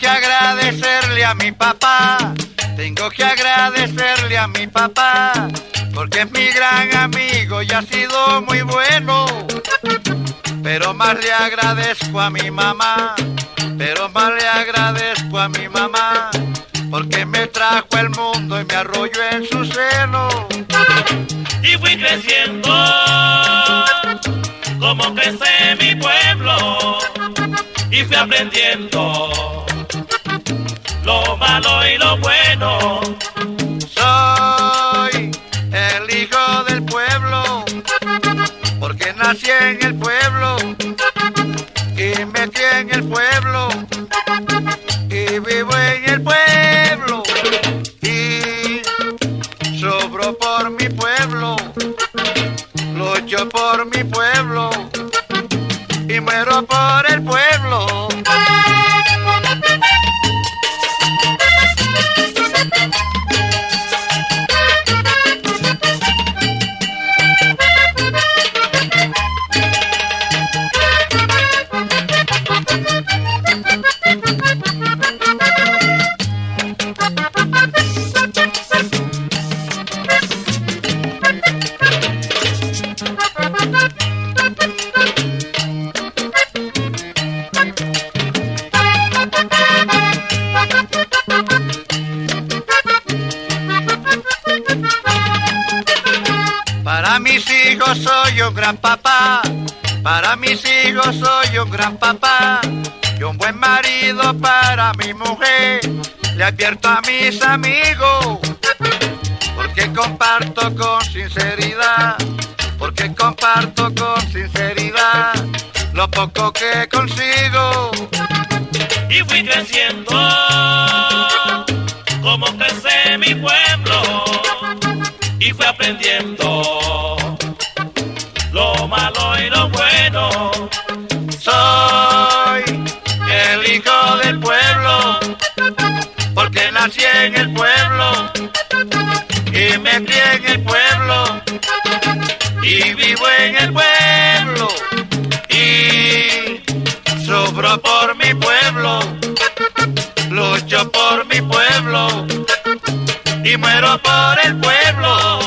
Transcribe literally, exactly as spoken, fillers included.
que agradecerle a mi papá, tengo que agradecerle a mi papá, porque es mi gran amigo y ha sido muy bueno. Pero más le agradezco a mi mamá, pero más le agradezco a mi mamá, porque me trajo al mundo y me arrolló en su seno. Y fui creciendo como crece mi pueblo, y fui aprendiendo lo malo y lo bueno. Soy el hijo del pueblo, porque nací en el pueblo y me crié en el pueblo y vivo en el pueblo y sobro por mi pueblo, lucho por mi pueblo y muero por el pueblo. Para mis hijos soy un gran papá, para mis hijos soy un gran papá, y un buen marido para mi mujer. Le advierto a mis amigos, porque comparto con sinceridad, porque comparto con sinceridad lo poco que consigo. Y fui creciendo como crece mi pueblo, y fui aprendiendo lo malo y lo bueno. Soy el hijo del pueblo, porque nací en el pueblo y me crié en el pueblo y vivo en el pueblo y sobro por mi pueblo, lucho por mi pueblo y muero por el pueblo.